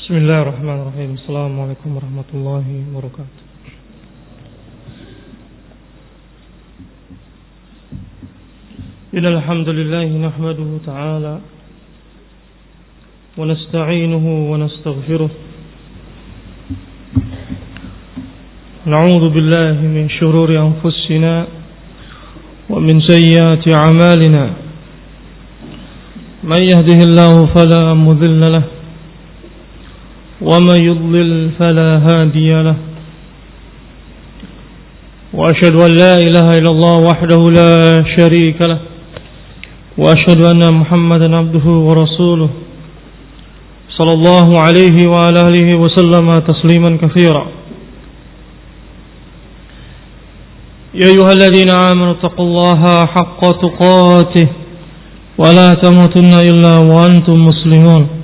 Bismillahirrahmanirrahim. Assalamualaikum warahmatullahi wabarakatuh. Innal hamdalillah nahmaduhu ta'ala wa nasta'inuhu wa nastaghfiruh. Na'udzu billahi min shururi anfusina wa min sayyiati a'malina. Man yahdihillahu fala mudilla lahu ومن يضلل فلا هادي له وأشهد أن لا إله إلا الله وحده لا شريك له وأشهد أن محمدا عبده ورسوله صلى الله عليه وعلى آله وسلم تسليما كثيرا. يا أيها الذين آمنوا اتقوا الله حق تقاته ولا تموتن إلا وأنتم مسلمون.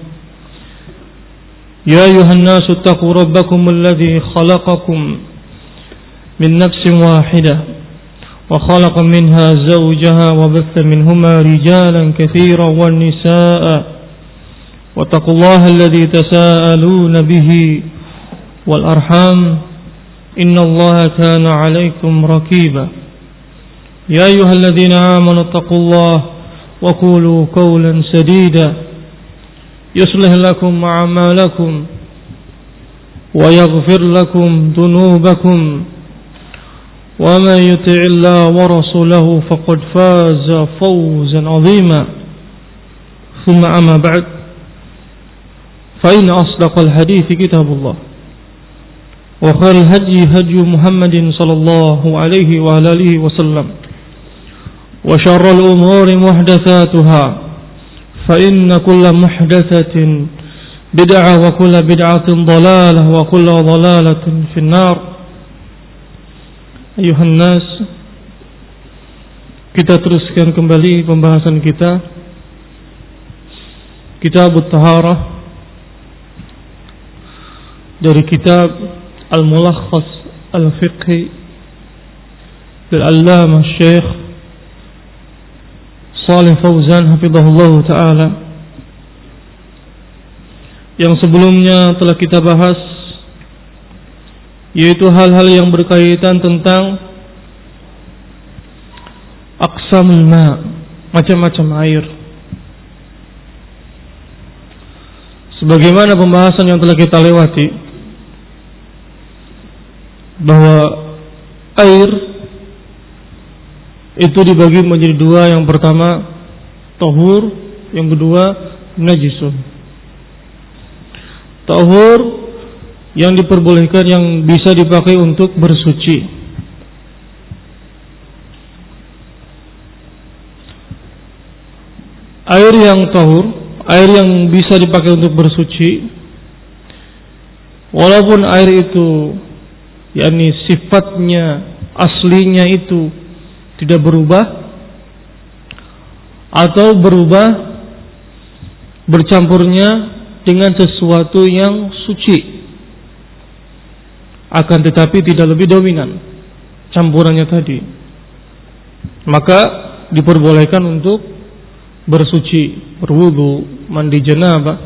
يا أيها الناس اتقوا ربكم الذي خلقكم من نفس واحدة وخلق منها زوجها وبث منهما رجالا كثيرا والنساء واتقوا الله الذي تساءلون به والأرحام إن الله كان عليكم رقيبا. يا أيها الذين آمنوا اتقوا الله وقولوا قولا سديدا يصلح لكم أعمالكم ويغفر لكم ذنوبكم ومن يطع الله ورسوله فقد فاز فوزا عظيما. ثم أما بعد فإن أصدق الحديث كتاب الله وخير الهدي هدي محمد صلى الله عليه وعلى آله وسلم وشر الأمور محدثاتها فإن كل محدثة بدعة وكل بدعة ضلالة وكل ضلالة في النار. أيها الناس, kita teruskan kembali pembahasan kita Kitab At-Taharah dari kitab Al-Mulakhas Al-Fiqhi Al-Allamah Syekh Shalih Fauzan hafizahullah ta'ala, yang sebelumnya telah kita bahas, yaitu hal-hal yang berkaitan tentang aqsamul ma', macam-macam air. Sebagaimana pembahasan yang telah kita lewati, bahwa air itu dibagi menjadi dua. Yang pertama tahur, yang kedua najisun. Tahur yang diperbolehkan, yang bisa dipakai untuk bersuci. Air yang tahur, air yang bisa dipakai untuk bersuci, walaupun air itu yakni sifatnya aslinya itu tidak berubah atau berubah bercampurnya dengan sesuatu yang suci, akan tetapi tidak lebih dominan campurannya tadi, maka diperbolehkan untuk bersuci, berwudu, mandi janabah,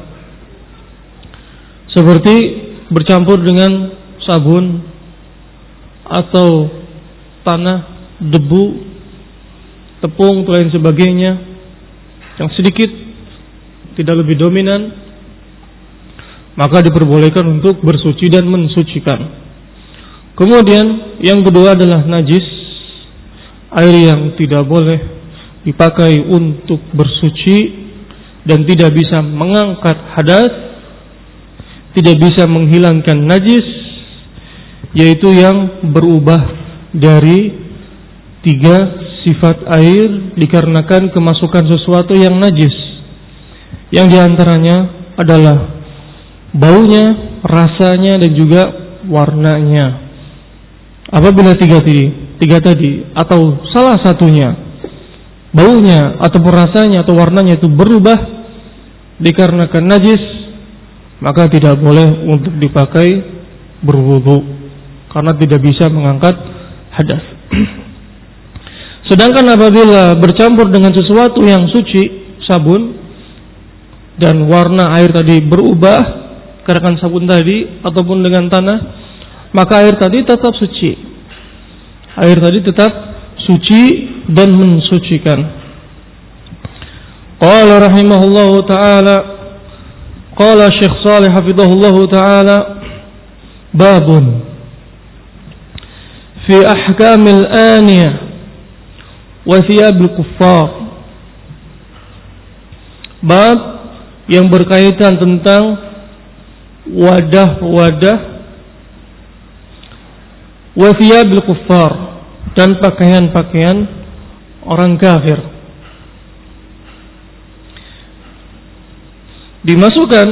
seperti bercampur dengan sabun atau tanah, debu, tepung, dan lain sebagainya yang sedikit tidak lebih dominan, maka diperbolehkan untuk bersuci dan mensucikan. Kemudian yang kedua adalah najis, air yang tidak boleh dipakai untuk bersuci dan tidak bisa mengangkat hadas, tidak bisa menghilangkan najis, yaitu yang berubah dari tiga sifat air dikarenakan kemasukan sesuatu yang najis, yang diantaranya adalah baunya, rasanya, dan juga warnanya. Apabila tiga tadi atau salah satunya, baunya ataupun rasanya atau warnanya itu berubah dikarenakan najis, maka tidak boleh untuk dipakai berwudu karena tidak bisa mengangkat hadas. Sedangkan apabila bercampur dengan sesuatu yang suci, sabun, dan warna air tadi berubah menggerakkan sabun tadi ataupun dengan tanah, maka air tadi tetap suci. Air tadi tetap suci dan mensucikan. Qala rahimahullahu ta'ala, qala Syekh Shalih hafizahullahu ta'ala, babun fi ahkamil aniyah wa thiyabil kuffar. Bab yang berkaitan tentang wadah-wadah wa thiyabil kuffar, dan pakaian-pakaian orang kafir. Dimasukkan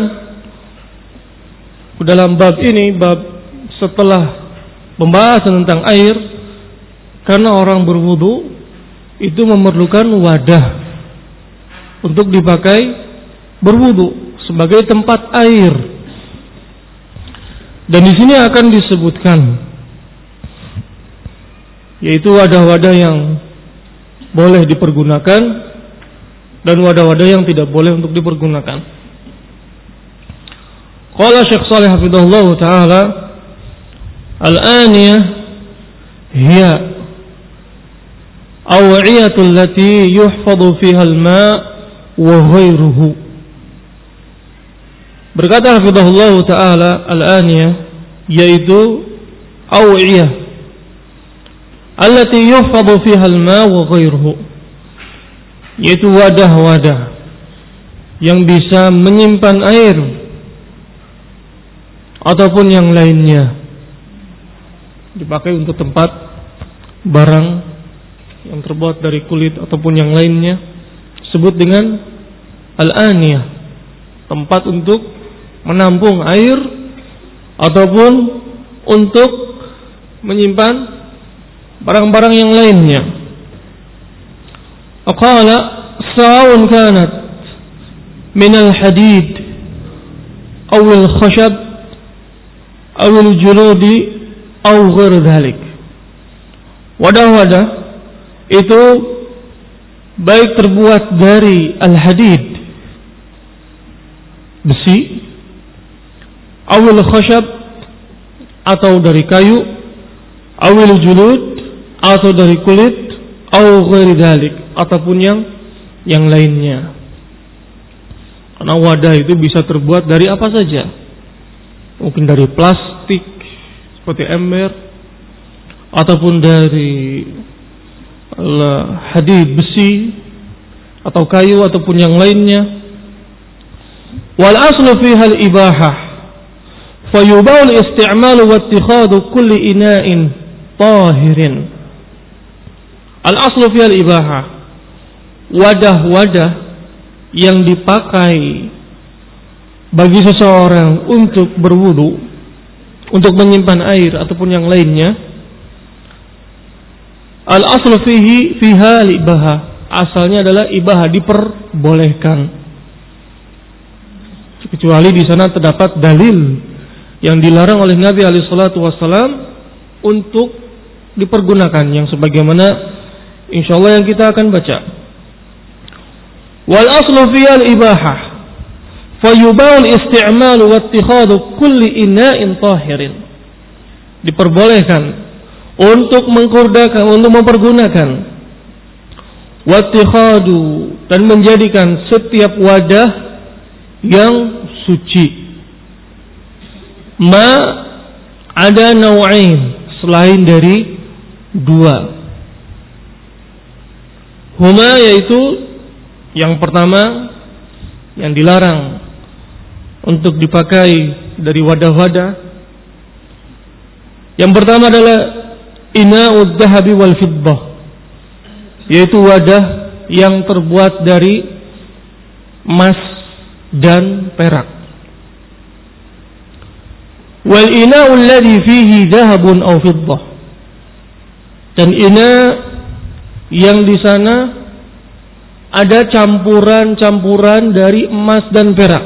ke dalam bab ini, bab setelah pembahasan tentang air, karena orang berwudu itu memerlukan wadah untuk dipakai berwudu sebagai tempat air. Dan di sini akan disebutkan, yaitu wadah-wadah yang boleh dipergunakan dan wadah-wadah yang tidak boleh untuk dipergunakan. Qala Syekh Shalih hafizahullah ta'ala, al-aniyah hiya aw'iyatul lati yuhfadhu fiha al-ma' wa ghairuhu. Berkata hafizahullah ta'ala, al-aniyah yaitu aw'iyah allati yuhfadhu fiha al-ma' wa ghairuhu, yaitu wadah-wadah yang bisa menyimpan air ataupun yang lainnya, dipakai untuk tempat barang yang terbuat dari kulit ataupun yang lainnya, disebut dengan al-aniyah, tempat untuk menampung air ataupun untuk menyimpan barang-barang yang lainnya. Aqala sa'un kanat min al-hadid aw al-khashab aw al-juludi aw ghair dhalik. Wadah-wadah itu baik terbuat dari al-hadid, besi, aw al-khashab, atau dari kayu, aw al-julud, atau dari kulit, aw ghair dhalik, ataupun yang lainnya. Karena wadah itu bisa terbuat dari apa saja. Mungkin dari plastik seperti ember, ataupun dari hadid, besi, atau kayu, ataupun yang lainnya. Wal aslu fiha al-ibahah, fayubahu al-isti'malu wa ittikhadu kulli ina'in tahirin. Al-aslu fiha al-ibahah, wadah-wadah yang dipakai bagi seseorang untuk berwudu, untuk menyimpan air ataupun yang lainnya, al-aslu fiha al-ibahah, asalnya adalah ibahah, diperbolehkan, kecuali di sana terdapat dalil yang dilarang oleh Nabi alaihi salatu wasallam untuk dipergunakan, yang sebagaimana insyaallah yang kita akan baca. Wal aslu fiha al-ibahah fayubahu al-isti'mal wa ittikhadu kulli ina'in tahirin. Diperbolehkan untuk mempergunakan wa ittikhadu, dan menjadikan setiap wadah yang suci, ma ada nau'ain, selain dari dua, huma, yaitu yang pertama yang dilarang untuk dipakai dari wadah-wadah, yang pertama adalah ina'ud dhahabi wal fiddah, yaitu wadah yang terbuat dari emas dan perak. Wal ina'u alladhi fihi dhahabun aw fiddah, dan ina yang di sana ada campuran-campuran dari emas dan perak.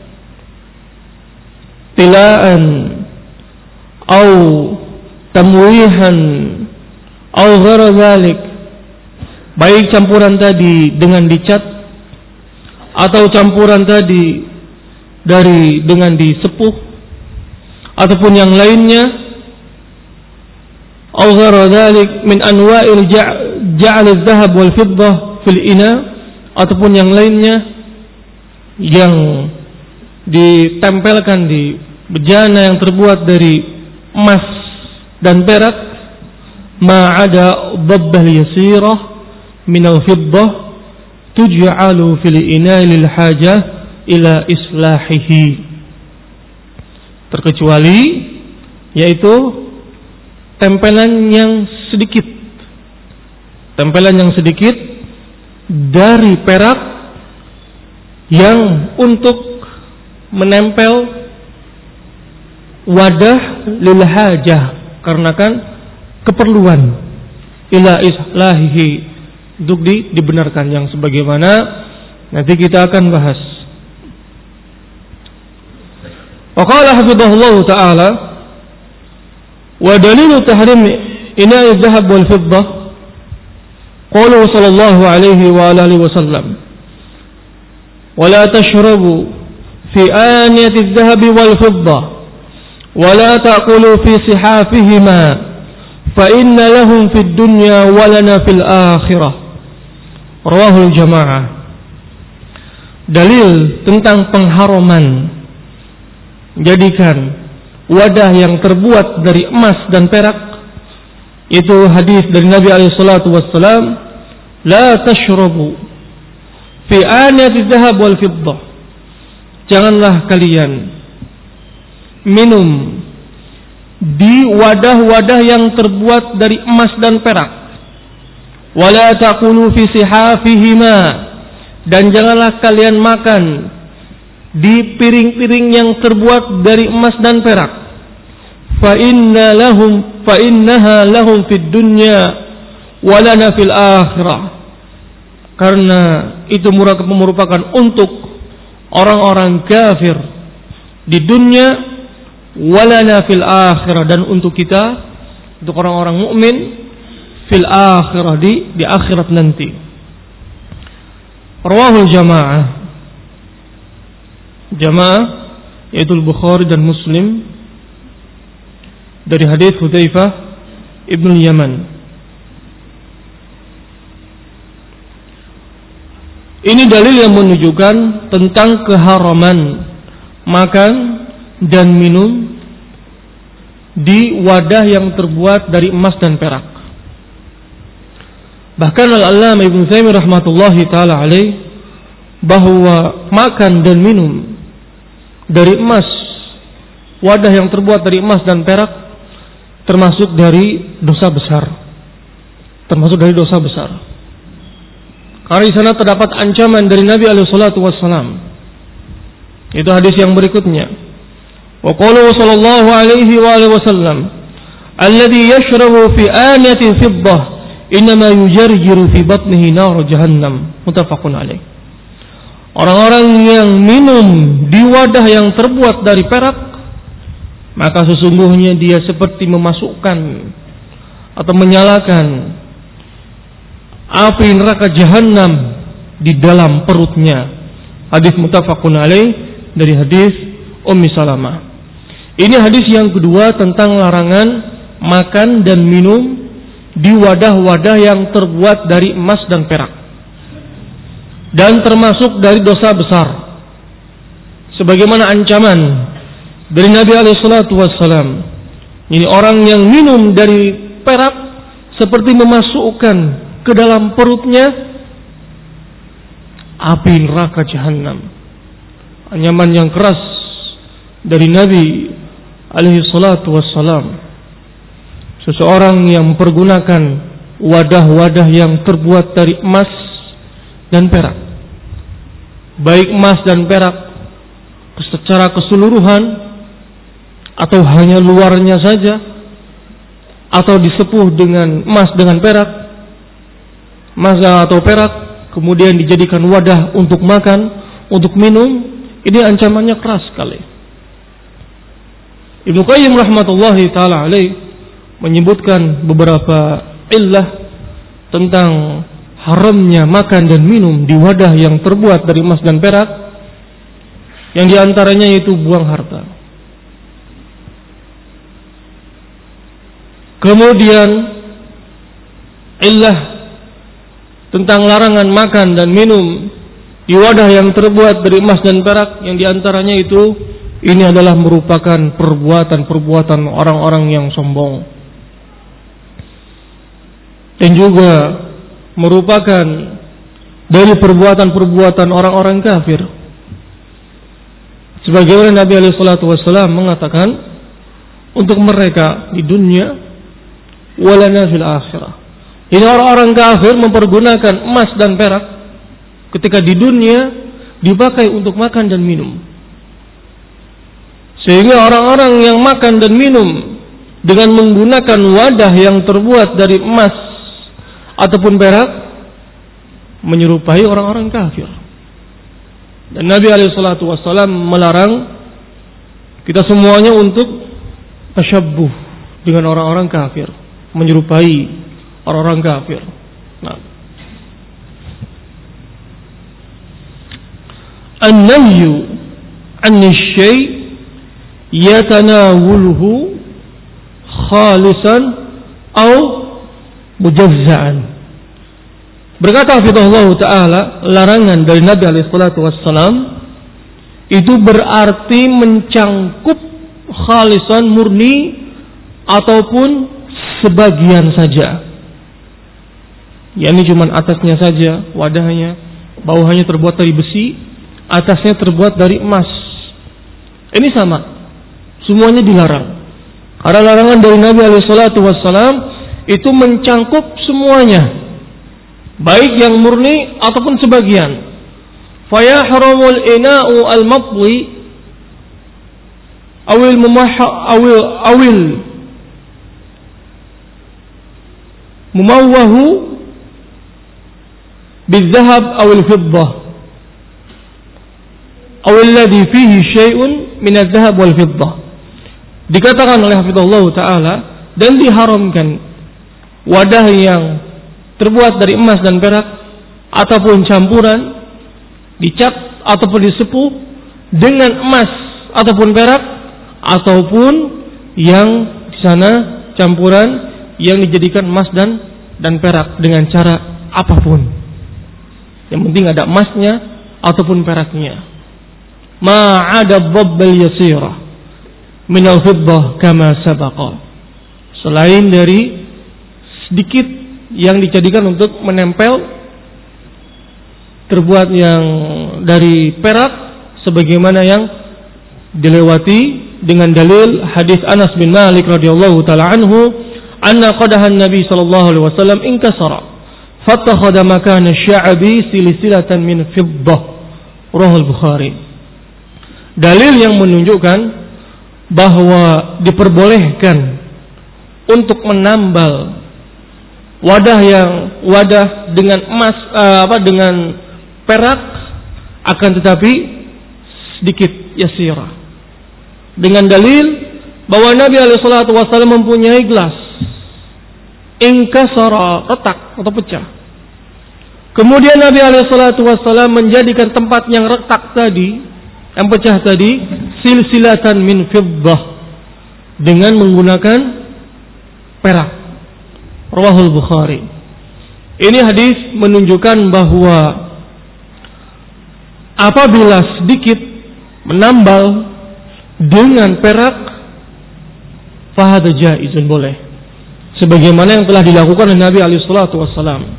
Tilaan au tamwihan au ghair dzalik, baik campuran tadi dengan dicat atau campuran tadi dengan disepuh ataupun yang lainnya, aw ghairu dzalik min anwa'il ja'al adh-dhahab wal fiddah fil ina, ataupun yang lainnya yang ditempelkan di bejana yang terbuat dari emas dan perak, ma'ada dhabbah yasirah min al-fiddah tuj'alu fil ina lil hajah ila islahihi, terkecuali yaitu tempelan yang sedikit dari perak yang untuk menempel wadah lil hajah, karena kan keperluan, ila islahihi, untuk dibenarkan, yang sebagaimana nanti kita akan bahas. Wa qala hafizahullah ta'ala, wa dalilu tahrim ina'i adh-dhahab wal fiddah qala sallallahu alaihi wa alihi wasallam, wa la tashrabu fi aniyati adh-dhahab wal fiddah wa la ta'kulu fi sihafihima fa inna lahum fid dunya wa lana fil akhirah, rawahul jamaah. Dalil tentang pengharaman jadikan wadah yang terbuat dari emas dan perak, itu hadis dari Nabi alaihi salatu wassalam, la tashrabu fi aniyati dhahab wal fiddah, janganlah kalian minum di wadah-wadah yang terbuat dari emas dan perak, wala taqulu fi sihafihima, dan janganlah kalian makan di piring-piring yang terbuat dari emas dan perak, fa innaha lahum fid dunya wa lana fil akhirah, karena itu merupakan untuk orang-orang kafir di dunia, wa lana fil akhirah, dan untuk kita, untuk orang-orang mukmin, fil akhirah, di akhirat nanti. Rawahul jamaah, yaitu Bukhari dan Muslim, dari hadis Hudzaifah ibn Yaman. Ini dalil yang menunjukkan tentang keharaman makan dan minum di wadah yang terbuat dari emas dan perak. Bahkan Al-Allamah Ibnu Taimiyah rahmatullahi taala alaih, bahwa makan dan minum dari emas, wadah yang terbuat dari emas dan perak, termasuk dari dosa besar. Karena di sana terdapat ancaman dari Nabi alaihi salatu wassalam. Itu hadis yang berikutnya. Wa qala sallallahu alaihi wa alihi wasallam, alladhi yashrabu fi aniyatin fiddah innama yujarjiru fi batnihi nar jahannam, muttafaqun alaih. Orang-orang yang minum di wadah yang terbuat dari perak, maka sesungguhnya dia seperti memasukkan atau menyalakan api neraka jahanam di dalam perutnya. Hadis muttafaqun alaih dari hadis Ummi Salamah. Ini hadis yang kedua tentang larangan makan dan minum di wadah-wadah yang terbuat dari emas dan perak, dan termasuk dari dosa besar, sebagaimana ancaman dari Nabi alaihi salatu wassalam. Ini orang yang minum dari perak seperti memasukkan ke dalam perutnya api neraka jahanam. Ancaman yang keras dari Nabi alaihi salatu wassalam. Seseorang yang mempergunakan wadah-wadah yang terbuat dari emas dan perak, baik emas dan perak secara keseluruhan atau hanya luarnya saja, atau disepuh dengan emas dengan perak, emas atau perak, kemudian dijadikan wadah untuk makan, untuk minum, ini ancamannya keras sekali. Ibnu Qayyim rahmatullahi taala alaih menyebutkan beberapa illah tentang haramnya makan dan minum di wadah yang terbuat dari emas dan perak. yang diantaranya yaitu buang harta. Kemudian illah tentang larangan makan dan minum di wadah yang terbuat dari emas dan perak, yang diantaranya itu ini adalah merupakan perbuatan-perbuatan orang-orang yang sombong, dan juga merupakan dari perbuatan-perbuatan orang-orang kafir. Sebagaimana Nabi SAW mengatakan, untuk mereka di dunia, walana fil akhirah. Ini orang-orang kafir mempergunakan emas dan perak ketika di dunia dipakai untuk makan dan minum. Sehingga orang-orang yang makan dan minum dengan menggunakan wadah yang terbuat dari emas ataupun perak menyerupai orang-orang kafir. Dan Nabi SAW melarang kita semuanya untuk tasyabbuh dengan orang-orang kafir, menyerupai orang-orang kafir. Nah, an-nahyu 'anil syai' yatanawuluhu khalisan au mujazza'an. Berkata hafizahullah ta'ala, larangan dari Nabi SAW itu berarti mencangkup khalisan, murni, ataupun sebagian saja. Yakni cuma atasnya saja, wadahnya, bawahnya terbuat dari besi, atasnya terbuat dari emas. Ini sama, semuanya dilarang. Karena larangan dari Nabi SAW itu mencangkup semuanya, baik yang murni ataupun sebagian. Fayahramul ina'u al-matli awil mumawwahu bil-dhahab awil fiddah awil ladhi fihi syai'un min al-dhahab wal fiddah. Dikatakan oleh hafizahullah ta'ala, dan diharamkan wadah yang terbuat dari emas dan perak ataupun campuran, dicat ataupun disepuh dengan emas ataupun perak, ataupun yang di sana campuran yang dijadikan emas dan perak dengan cara apapun. Yang penting ada emasnya ataupun peraknya. Ma'ada dhabbal yasira min al-fiddah kama sabaqa. Selain dari sedikit yang dijadikan untuk menempel, terbuat yang dari perak, sebagaimana yang dilewati dengan dalil hadis Anas bin Malik radhiyallahu taala anhu, anna qadahan Nabi sallallahu alaihi wasallam inkasara fattakhadha makana sya'bi silsilatan min fiddah. Rahul Bukhari. Dalil yang menunjukkan bahwa diperbolehkan untuk menambal wadah dengan emas dengan perak, akan tetapi sedikit yasira, dengan dalil bahwa Nabi SAW mempunyai gelas inkasara, retak atau pecah. Kemudian Nabi SAW menjadikan tempat yang retak tadi, yang pecah tadi, silsilatan min fiddah, dengan menggunakan perak. Rawahul Bukhari. Ini hadis menunjukkan bahwa apabila sedikit menambal dengan perak, fahadha jaizun, boleh, sebagaimana yang telah dilakukan oleh Nabi SAW.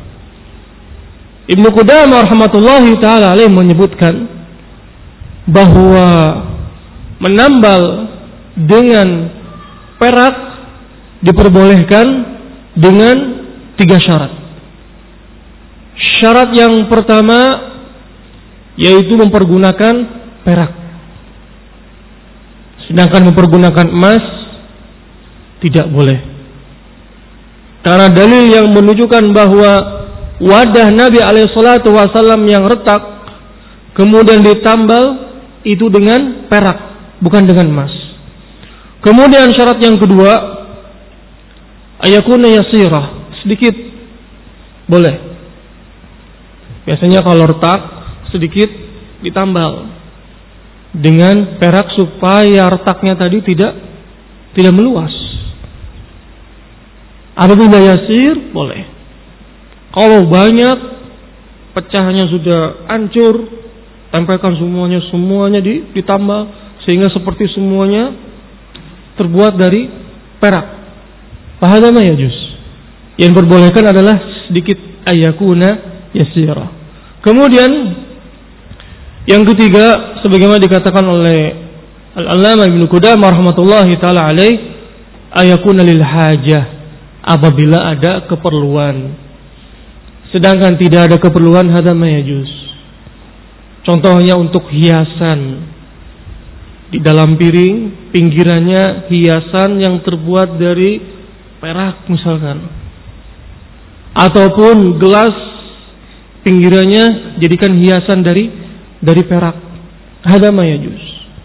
Ibnu Qudamah rahmatullahi taala alaih menyebutkan bahwa menambal dengan perak diperbolehkan dengan 3 syarat. Syarat yang pertama yaitu mempergunakan perak, sedangkan mempergunakan emas tidak boleh. Karena dalil yang menunjukkan bahwa wadah Nabi SAW yang retak kemudian ditambal itu dengan perak, bukan dengan emas. Kemudian syarat yang kedua, ayakuna yasirah, sedikit boleh. Biasanya kalau retak sedikit ditambal. dengan perak supaya retaknya tadi tidak meluas. Apabila yasir boleh. Kalau banyak, pecahnya sudah hancur, tempelkan semuanya ditambah sehingga seperti semuanya terbuat dari perak. Fahadha ma yajuz. Yang diperbolehkan adalah sedikit ayakuna yasira. Kemudian yang ketiga, sebagaimana dikatakan oleh Al-Allamah Ibnu Qudamah rahmatullahi taala alaih, ayakuna lil hajah, apabila ada keperluan. Sedangkan tidak ada keperluan, hadza ma yajuz. Contohnya untuk hiasan. Di dalam piring, pinggirannya hiasan yang terbuat dari perak misalkan. Ataupun gelas, pinggirannya jadikan hiasan dari perak. Hadza ma yajuz.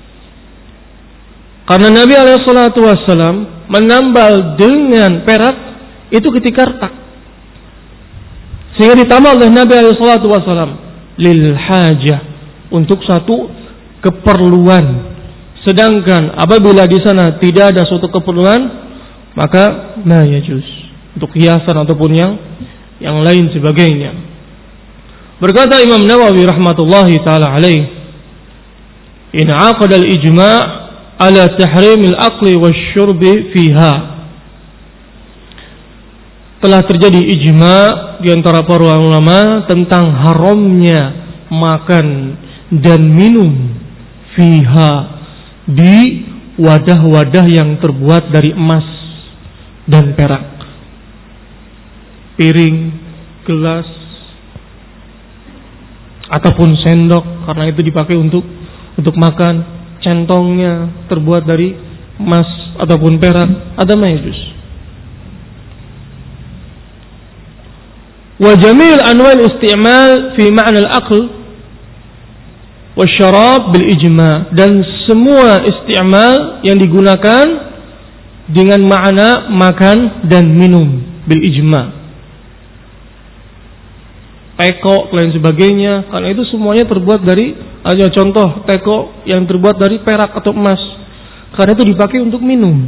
Karena Nabi alaihissalatu wassalam menambal dengan perak itu ketika retak. Sehingga ditambah oleh Nabi alaihissalatu wassalam lil hajah, untuk satu keperluan. Sedangkan apabila di sana tidak ada suatu keperluan, maka ma yajuz, untuk hiasan ataupun yang lain sebagainya. Berkata Imam Nawawi rahmatullahi taala alaih, in aqada al-ijma' ala tahrim al-aqli wasyurbi fiha. Telah terjadi ijma' di antara para ulama tentang haramnya makan dan minum fiha, di wadah-wadah yang terbuat dari emas dan perak. Piring, gelas, ataupun sendok, karena itu dipakai untuk makan. Centongnya terbuat dari emas ataupun perak, ada ma yajuz. Wa jamil anwa'il isti'mal fi ma'na al-aql wasyarab bil ijma', dan semua isti'mal yang digunakan dengan makna makan dan minum bil ijma', teko lain sebagainya, karena itu semuanya terbuat dari, aja contoh teko yang terbuat dari perak atau emas, karena itu dipakai untuk minum.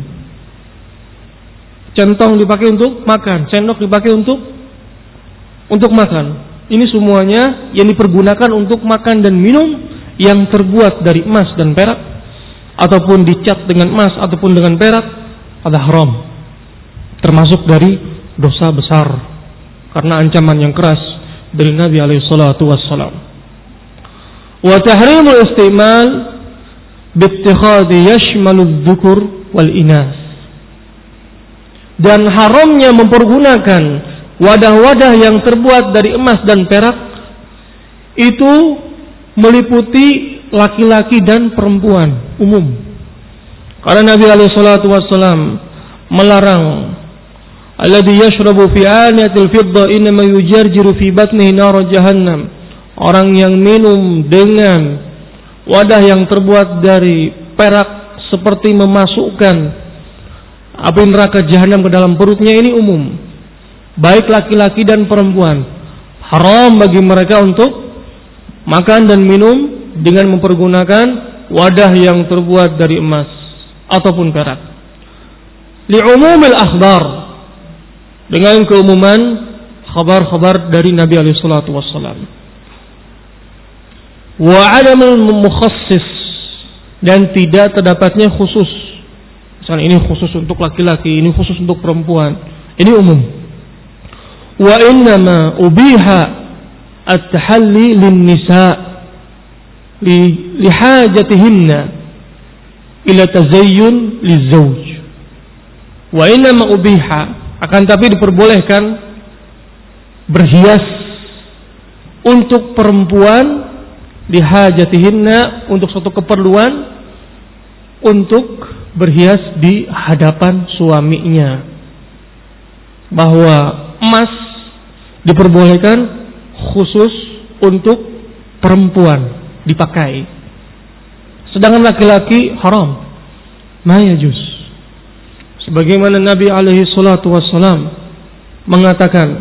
Centong dipakai untuk makan, sendok dipakai untuk makan. Ini semuanya yang dipergunakan untuk makan dan minum yang terbuat dari emas dan perak, ataupun dicat dengan emas ataupun dengan perak, adalah haram, termasuk dari dosa besar karena ancaman yang keras dari Nabi alaihi salatu wassalam. Wa tahrimul istimal bittikhadhi yashmalu adh-dhukur wal inas, dan haramnya mempergunakan wadah-wadah yang terbuat dari emas dan perak itu meliputi laki-laki dan perempuan umum. Karena Nabi alaihi salatu wassalam melarang alladhi yashrabu fi aniyatil fidda inma yujarjiru fi batnihi nar jahannam, orang yang minum dengan wadah yang terbuat dari perak seperti memasukkan api neraka jahanam ke dalam perutnya. Ini umum, baik laki-laki dan perempuan. Haram bagi mereka untuk makan dan minum dengan mempergunakan wadah yang terbuat dari emas ataupun perak. Li'umumil akhbar, dengan keumuman khabar-khabar dari Nabi alaihi salatu wassalam. Wa adamul mukhassis, dan tidak terdapatnya khusus. Misalnya ini khusus untuk laki-laki, ini khusus untuk perempuan. Ini umum. Wa innama ubiha at-tahalli lin-nisa lihajatihinna ila tazayyun liz-zawj. Wa innama ubiha, akan tapi diperbolehkan berhias untuk perempuan lihajatihinna, untuk suatu keperluan, untuk berhias di hadapan suaminya. Bahwa emas diperbolehkan khusus untuk perempuan dipakai, sedangkan laki-laki haram, ma yajuz. Sebagaimana Nabi alaihi salatu wassalam mengatakan,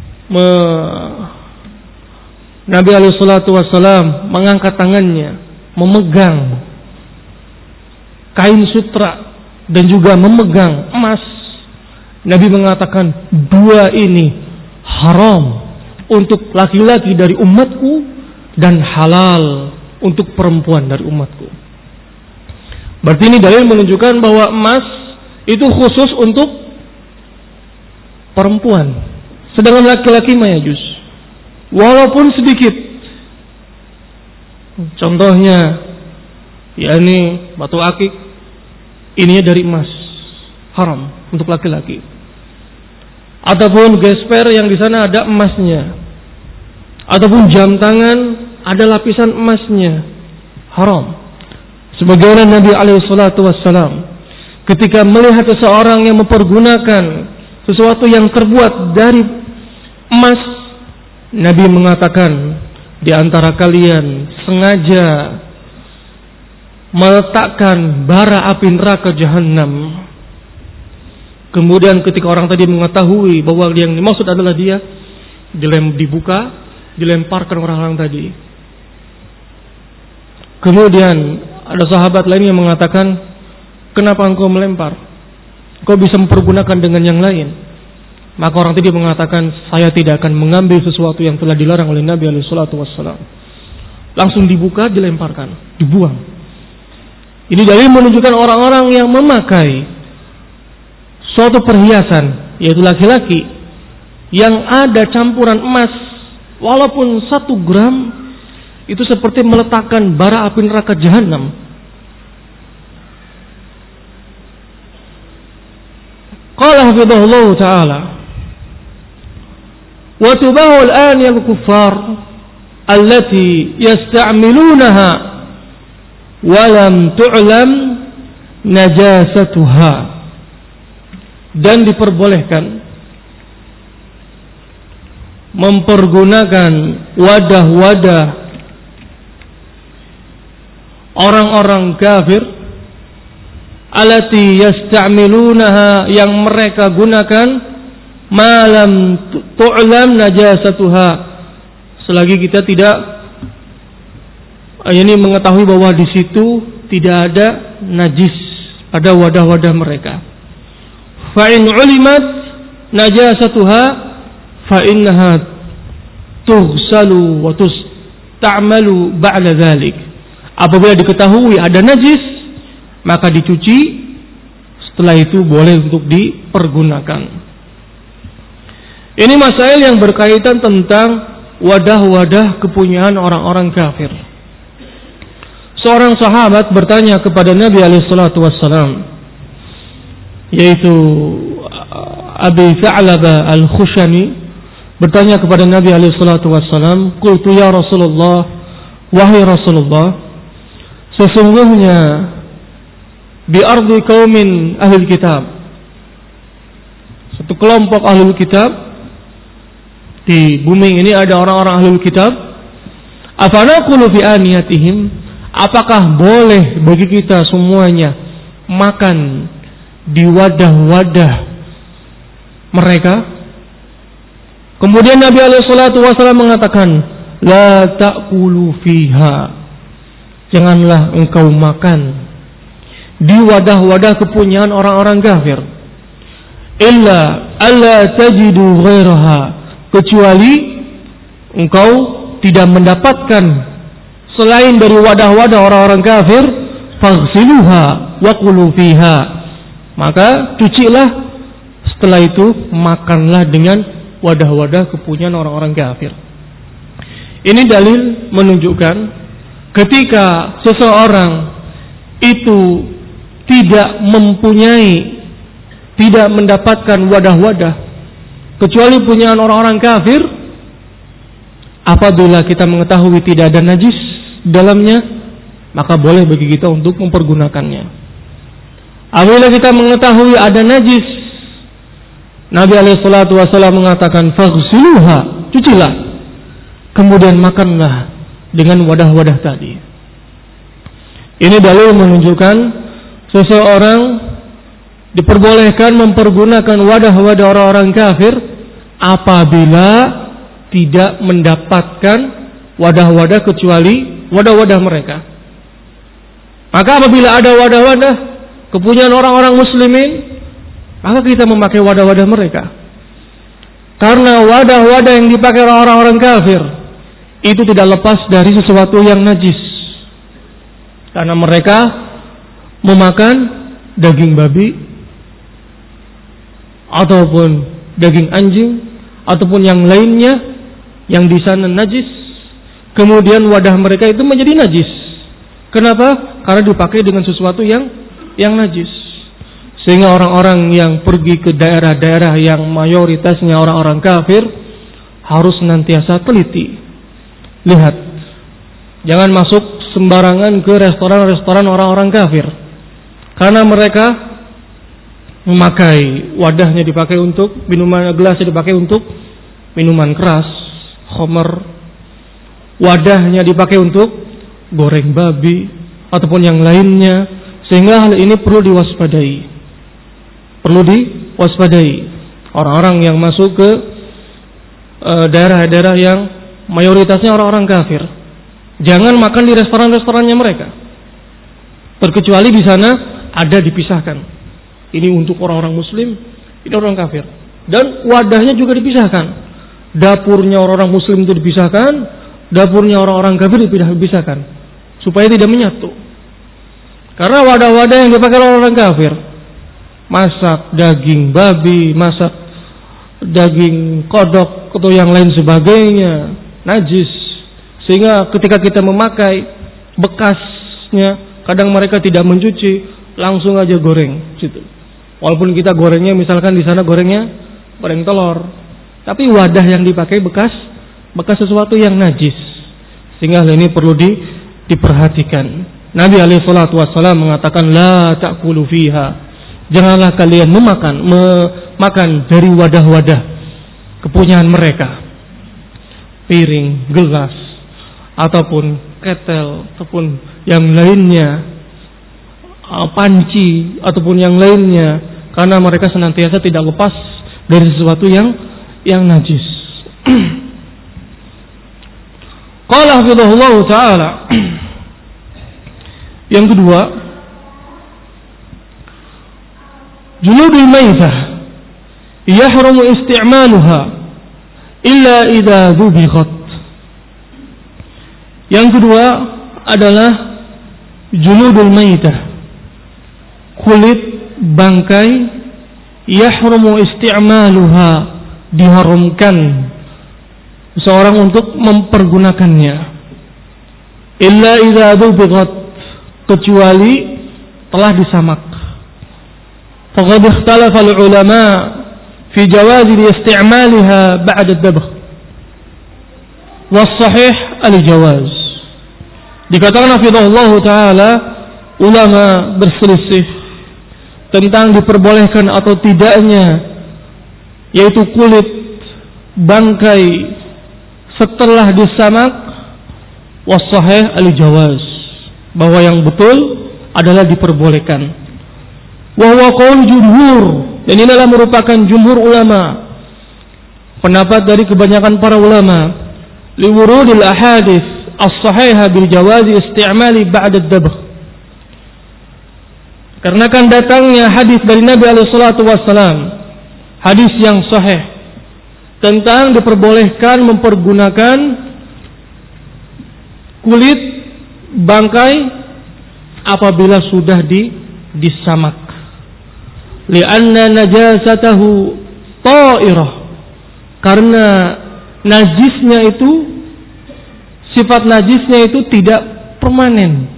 Nabi alaihi salatu wassalam mengangkat tangannya memegang kain sutra dan juga memegang emas, Nabi mengatakan dua ini haram untuk laki-laki dari umatku dan halal untuk perempuan dari umatku. Berarti ini dalil menunjukkan bahwa emas itu khusus untuk perempuan, sedangkan laki-laki mayajus walaupun sedikit. Contohnya yakni batu akik, ininya dari emas, haram untuk laki-laki. Ataupun gesper yang di sana ada emasnya, ataupun jam tangan ada lapisan emasnya, haram. Sebagaimana Nabi SAW ketika melihat seseorang yang mempergunakan sesuatu yang terbuat dari emas, Nabi mengatakan, di antara kalian sengaja meletakkan bara api neraka jahanam. Kemudian ketika orang tadi mengetahui bahwa yang dimaksud adalah dia, dilemparkan orang tadi. Kemudian ada sahabat lain yang mengatakan, kenapa engkau melempar? Engkau bisa mempergunakan dengan yang lain. Maka orang tadi mengatakan, saya tidak akan mengambil sesuatu yang telah dilarang oleh Nabi SAW. Langsung dibuka, dilemparkan, dibuang. Ini dalil menunjukkan orang-orang yang memakai suatu perhiasan, yaitu laki-laki, yang ada campuran emas, walaupun 1 gram, itu seperti meletakkan bara api neraka jahanam. Qala hafidhahullah ta'ala, wa tubahu al-an al-kuffar allati yasta'milunaha wa lam tu'lam najasatuha. Dan diperbolehkan mempergunakan wadah-wadah orang-orang kafir allati yasta'milunaha, yang mereka gunakan, malam tu'lam najasatuha, selagi kita tidak mengetahui bahwa di situ tidak ada najis pada wadah-wadah mereka. Fa in ulimat najasatuha fa innaha tughsalu wa tusta'malu ba'da dzalik. Apabila diketahui ada najis, maka dicuci, setelah itu boleh untuk dipergunakan. Ini masail yang berkaitan tentang wadah-wadah kepunyaan orang-orang kafir. Seorang sahabat bertanya kepada Nabi SAW, yaitu Abi Tha'labah Al-Khushani, bertanya kepada Nabi SAW, qultu ya Rasulullah, wahai Rasulullah, sesungguhnya di ardi qaumin ahli kitab, satu kelompok ahli kitab, di bumi ini ada orang-orang ahli kitab, afanaqulu fi aniyatihim, apakah boleh bagi kita semuanya makan di wadah-wadah mereka? Kemudian Nabi SAW mengatakan, la ta'kulu fiha, janganlah engkau makan di wadah-wadah kepunyaan orang-orang kafir, illa alla tajidu ghairaha, kecuali engkau tidak mendapatkan selain dari wadah-wadah orang-orang kafir, faghsiluha wa qulu fiha, maka cucilah, setelah itu makanlah dengan wadah-wadah kepunyaan orang-orang kafir. Ini dalil menunjukkan ketika seseorang itu tidak mempunyai, tidak mendapatkan wadah-wadah kecuali punyaan orang-orang kafir, apabila kita mengetahui tidak ada najis dalamnya, maka boleh bagi kita untuk mempergunakannya. Apabila kita mengetahui ada najis, Nabi SAW mengatakan, faghsiluha, cucilah, kemudian makanlah dengan wadah-wadah tadi. Ini dalil menunjukkan seseorang diperbolehkan mempergunakan wadah-wadah orang-orang kafir apabila tidak mendapatkan wadah-wadah kecuali wadah-wadah mereka. Maka apabila ada wadah-wadah kepunyaan orang-orang muslimin, maka kita memakai wadah-wadah mereka. Karena wadah-wadah yang dipakai orang-orang kafir itu tidak lepas dari sesuatu yang najis. Karena mereka memakan daging babi ataupun daging anjing ataupun yang lainnya yang di sana najis. Kemudian wadah mereka itu menjadi najis. Kenapa? Karena dipakai dengan sesuatu yang najis. Sehingga orang-orang yang pergi ke daerah-daerah yang mayoritasnya orang-orang kafir harus senantiasa teliti. Lihat, jangan masuk sembarangan ke restoran-restoran orang-orang kafir. Karena mereka memakai wadahnya dipakai untuk minuman, gelasnya dipakai untuk minuman keras, khamar. Wadahnya dipakai untuk goreng babi ataupun yang lainnya, sehingga hal ini perlu diwaspadai. Perlu diwaspadai orang-orang yang masuk ke daerah-daerah yang mayoritasnya orang-orang kafir. Jangan makan di restoran-restorannya mereka, terkecuali di sana ada dipisahkan. Ini untuk orang-orang muslim, ini orang kafir. Dan wadahnya juga dipisahkan. Dapurnya orang-orang muslim itu dipisahkan, dapurnya orang-orang kafir dipisahkan, supaya tidak menyatu. Karena wadah-wadah yang dipakai orang-orang kafir, masak daging babi, masak daging kodok atau yang lain sebagainya, najis. Sehingga ketika kita memakai bekasnya, kadang mereka tidak mencuci, langsung aja goreng situ. Walaupun kita gorengnya misalkan di sana goreng telur, tapi wadah yang dipakai bekas sesuatu yang najis. Sehingga hal ini perlu diperhatikan. Nabi alaihi salatu wassalam mengatakan la ta'kulu fiha. Janganlah kalian makan dari wadah-wadah kepunyaan mereka. Piring, gelas ataupun ketel ataupun yang lainnya, panci ataupun yang lainnya, karena mereka senantiasa tidak lepas dari sesuatu yang najis. Qala hafizahullah ta'ala. Yang kedua, juludul maitah yahrumu isti'maluha illa idza dhubighat. Yang kedua adalah juludul maitah, kulit bangkai, yahrumu isti'maluha, diharamkan seorang untuk mempergunakannya, illa idza dhubighat, kecuali telah disamak. Faqad ikhtalafa al-ulama fi jawaz isti'malha ba'da ad-dabh. Was-sahih al-jawaz. Dikatakan hafizahullah taala, ulama berselisih tentang diperbolehkan atau tidaknya, yaitu kulit bangkai setelah disamak. Was-sahih al-jawaz, bahwa yang betul adalah diperbolehkan. Wa huwa qaul jumhur, dan ini adalah merupakan jumhur ulama, pendapat dari kebanyakan para ulama, liwurudil ahadits as-sahihah bil jawazi isti'mali ba'da ad-dabh. Karena kan datangnya hadis dari Nabi alaihi salatu wassalam, hadis yang sahih tentang diperbolehkan mempergunakan kulit bangkai apabila sudah disamak. Li'anna najasatahu ta'irah, karena najisnya itu, sifat najisnya itu tidak permanen.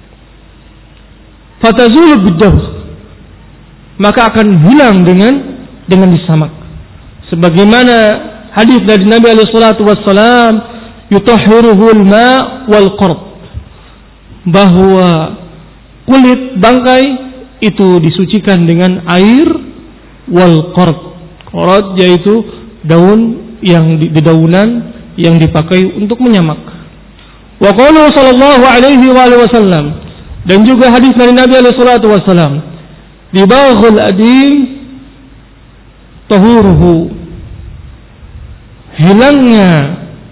Fatazulu bid-dabh, maka akan hilang dengan disamak. Sebagaimana hadis dari Nabi alaihi salatu wassalam, yutahhiruhu al-ma' wal qard, bahwa kulit bangkai itu disucikan dengan air, wal qard, qard yaitu daun yang dedaunan yang dipakai untuk menyamak. Wa qala sallallahu alaihi wasallam, dan juga hadis dari Nabi alaihi salatu wasallam, dibaghul adim tahuruhu, hilangnya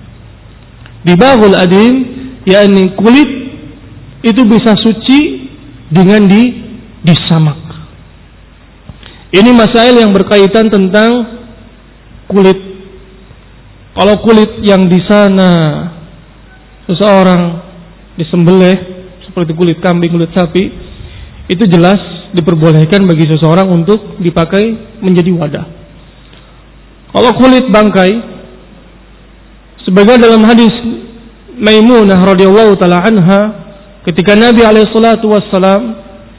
dibaghul adim, yakni kulit itu bisa suci dengan disamak. Ini masail yang berkaitan tentang kulit. Kalau kulit yang di sana seseorang disembelih seperti kulit kambing, kulit sapi, itu jelas diperbolehkan bagi seseorang untuk dipakai menjadi wadah. Kalau kulit bangkai, sebagaimana dalam hadis Maimunah radhiyallahu taala anha, ketika Nabi alaihi salatu wassalam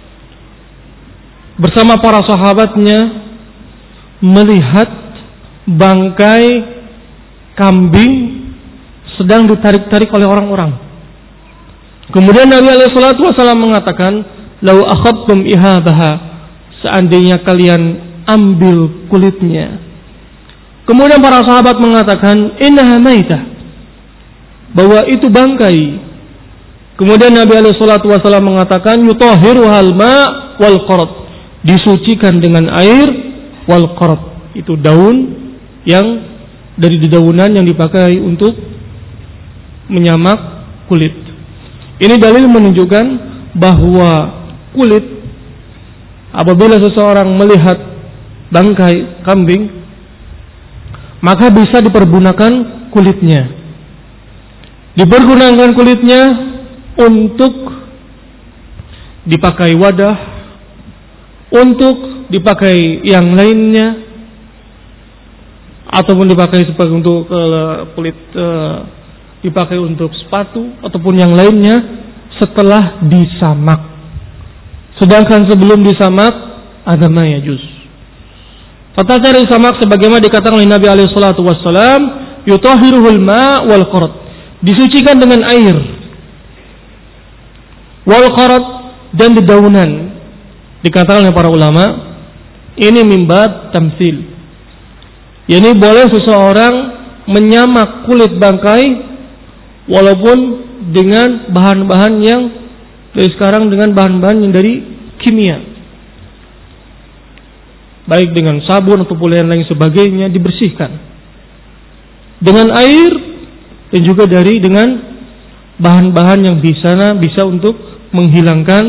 bersama para sahabatnya melihat bangkai kambing sedang ditarik-tarik oleh orang-orang. Kemudian Nabi alaihi salatu wassalam mengatakan, "Lau akhadtum ihabaha," seandainya kalian ambil kulitnya. Kemudian para sahabat mengatakan, "Innaha maitah," bahwa itu bangkai. Kemudian Nabi alaihi salatu wasallam mengatakan, "Yutahhiruhal ma' wal qarat," disucikan dengan air, wal qarat, itu daun yang dari dedaunan yang dipakai untuk menyamak kulit. Ini dalil menunjukkan bahwa kulit, apabila seseorang melihat bangkai kambing, maka bisa dipergunakan kulitnya. Dipergunakan kulitnya untuk dipakai wadah, untuk dipakai yang lainnya, ataupun dipakai sebagai untuk kulit, dipakai untuk sepatu ataupun yang lainnya setelah disamak. Sedangkan sebelum disamak ada ma yajuz. Tata cara disamak sebagaimana dikatakan oleh Nabi alaihi salatu wassalam, yutahhiruhul ma' wal qarat, disucikan dengan air, wal qarat, dan dedaunan. Dikatakan oleh para ulama, ini mimbat tamsil. Yani boleh seseorang menyamak kulit bangkai walaupun dengan bahan-bahan yang dari sekarang, dengan bahan-bahan yang dari kimia, baik dengan sabun ataupun yang lain sebagainya, dibersihkan dengan air dan juga dengan bahan-bahan yang bisa untuk menghilangkan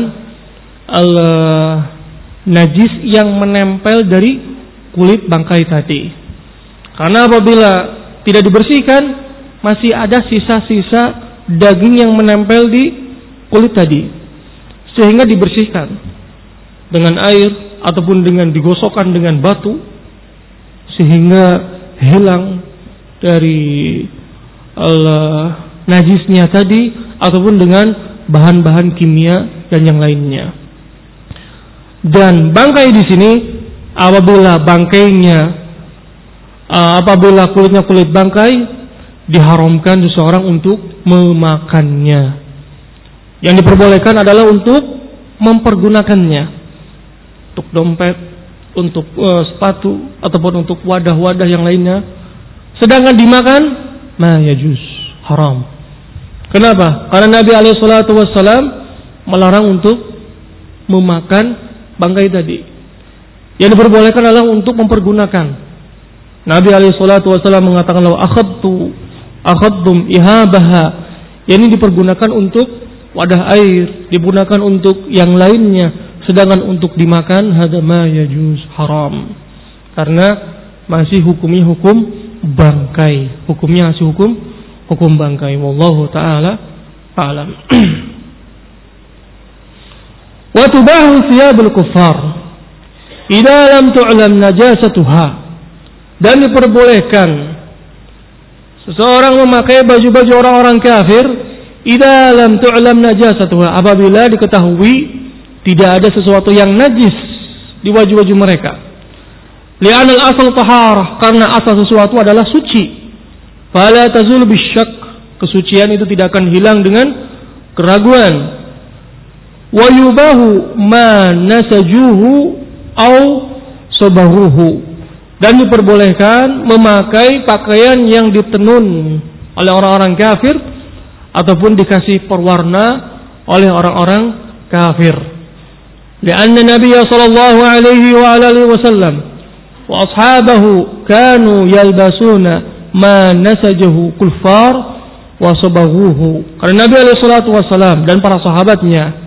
najis yang menempel dari kulit bangkai tadi. Karena apabila tidak dibersihkan, masih ada sisa-sisa daging yang menempel di kulit tadi, sehingga dibersihkan dengan air ataupun dengan digosokkan dengan batu sehingga hilang dari najisnya tadi, ataupun dengan bahan-bahan kimia dan yang lainnya. Dan bangkai di sini, apabila kulitnya kulit bangkai, diharamkan seseorang untuk memakannya. Yang diperbolehkan adalah untuk mempergunakannya, untuk dompet, untuk sepatu, ataupun untuk wadah-wadah yang lainnya. Sedangkan dimakan, ma yajuz, haram. Kenapa? Karena Nabi alaihi salatu wassalam melarang untuk memakan bangkai tadi. Yang diperbolehkan adalah untuk mempergunakan. Nabi alaihi salatu wassalam mengatakan, "Law akhadtum ihabaha," yang ini dipergunakan untuk wadah air, digunakan untuk yang lainnya. Sedangkan untuk dimakan, hada ma yajuz, haram. Karena masih hukumnya hukum bangkai. Hukumnya masih hukum bangkai. Wallahu ta'ala a'lam. Wa tubahu thiyabul kuffar idza lam tu'lam najasatuha, dan diperbolehkan seseorang memakai baju-baju orang-orang kafir idza lam tu'lam najasatuha, apabila diketahui tidak ada sesuatu yang najis di baju-baju mereka. Li'anal asal taharah, karena asal sesuatu adalah suci. Fala tazul bisyak, kesucian itu tidak akan hilang dengan keraguan. Wa yubahu ma nasajuhu au sabahuhu, dan diperbolehkan memakai pakaian yang ditenun oleh orang-orang kafir ataupun dikasih perwarna oleh orang-orang kafir. Lianna Nabi sallallahu alaihi wa alihi wasallam wa ashabahu kanu yalbasuna ma nasajahu kuffar wa sabahuhu. Karena Nabi alaihi salatu wasallam dan para sahabatnya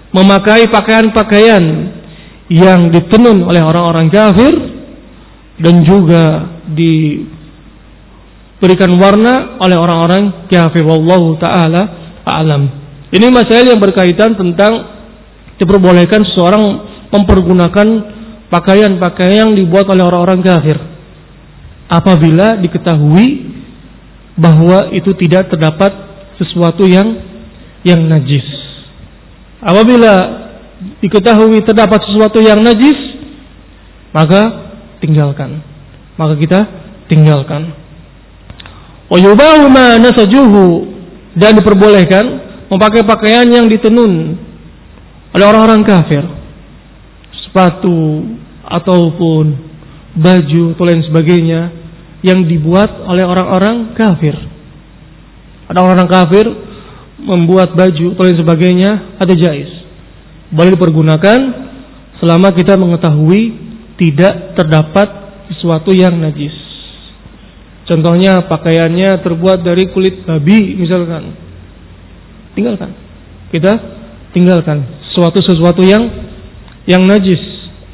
memakai pakaian-pakaian yang ditenun oleh orang-orang kafir dan juga diberikan warna oleh orang-orang kafir. Wallahu ta'ala a'lam. Ini masalah yang berkaitan tentang diperbolehkan seseorang mempergunakan pakaian-pakaian yang dibuat oleh orang-orang kafir apabila diketahui bahwa itu tidak terdapat sesuatu yang najis. Apabila diketahui terdapat sesuatu yang najis, maka tinggalkan. Maka kita tinggalkan. Wa yubahu ma nasajuhu, dan diperbolehkan memakai pakaian yang ditenun oleh orang-orang kafir, sepatu ataupun baju atau lain sebagainya yang dibuat oleh orang-orang kafir. Ada orang kafir membuat baju atau lain sebagainya, ada jaiz, boleh dipergunakan selama kita mengetahui tidak terdapat sesuatu yang najis. Contohnya pakaiannya terbuat dari kulit babi misalkan, tinggalkan. Kita tinggalkan sesuatu yang najis.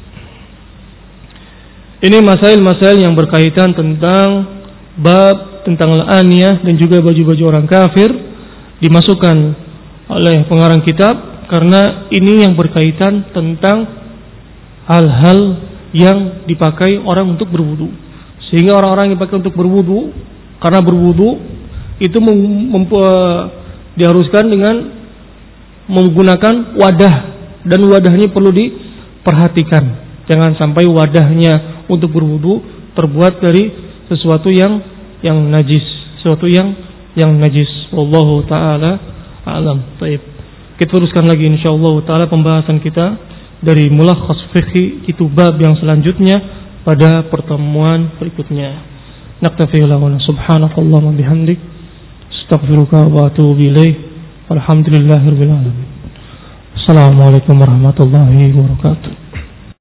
Ini masail-masail yang berkaitan tentang bab tentang la'aniyah dan juga baju-baju orang kafir dimasukkan oleh pengarang kitab karena ini yang berkaitan tentang hal-hal yang dipakai orang untuk berwudu. Sehingga orang-orang yang dipakai untuk berwudu, karena berwudu itu diharuskan dengan menggunakan wadah, dan wadahnya perlu diperhatikan. Jangan sampai wadahnya untuk berwudu terbuat dari sesuatu yang najis, sesuatu yang najis. Wallahu taala a'lam. Baik. Kita teruskan lagi insyaallah taala pembahasan kita dari mulakhas fikhi itu bab yang selanjutnya pada pertemuan berikutnya. Naktafi lahuna subhanakallahumma bihamdik astaghfiruka wa atubu ilaik. Walhamdulillahirabbil alamin. Assalamualaikum warahmatullahi wabarakatuh.